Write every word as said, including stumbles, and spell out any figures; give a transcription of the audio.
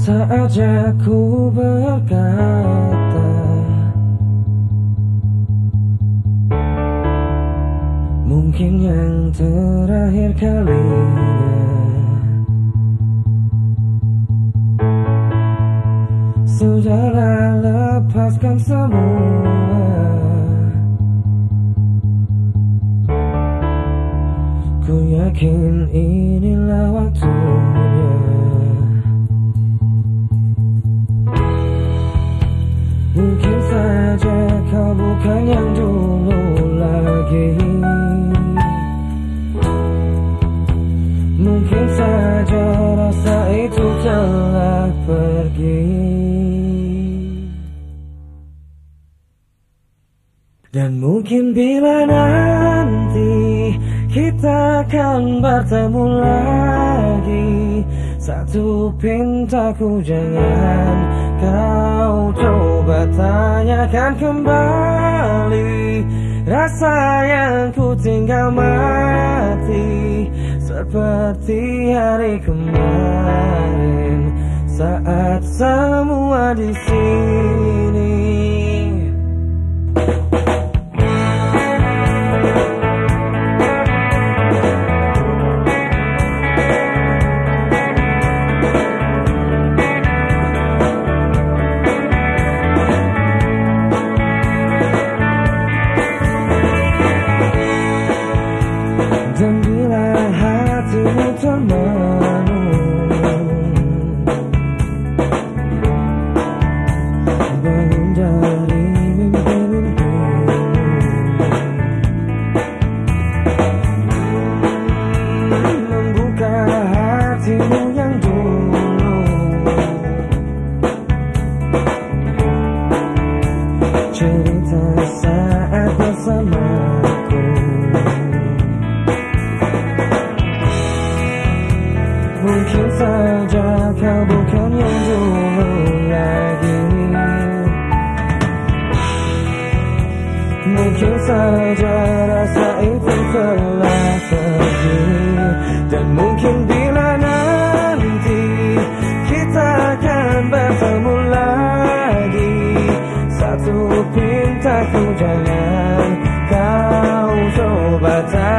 Saatnya ku berkata, mungkin yang terakhir kalinya. Sudahlah, lepaskan semua. Ku yakin inilah waktunya. Mungkin saja kau bukan yang dulu lagi. Mungkin saja rasa itu telah pergi. Dan mungkin bila nanti kita akan bertemu lagi, satu pintaku jangan kau coba tanyakan kembali. Rasa yang ku tinggal mati seperti hari kemarin saat semua di sini. Dan bila hatimu termenung, bangun dari mimpi-mimpi, membuka hatimu yang dulu, cerita saat bersamaku. Mungkin saja kau bukan yang dulu lagi. Mungkin saja rasa itu telah pergi. Dan mungkin bila nanti kita akan bertemu lagi, satu pintaku jangan kau coba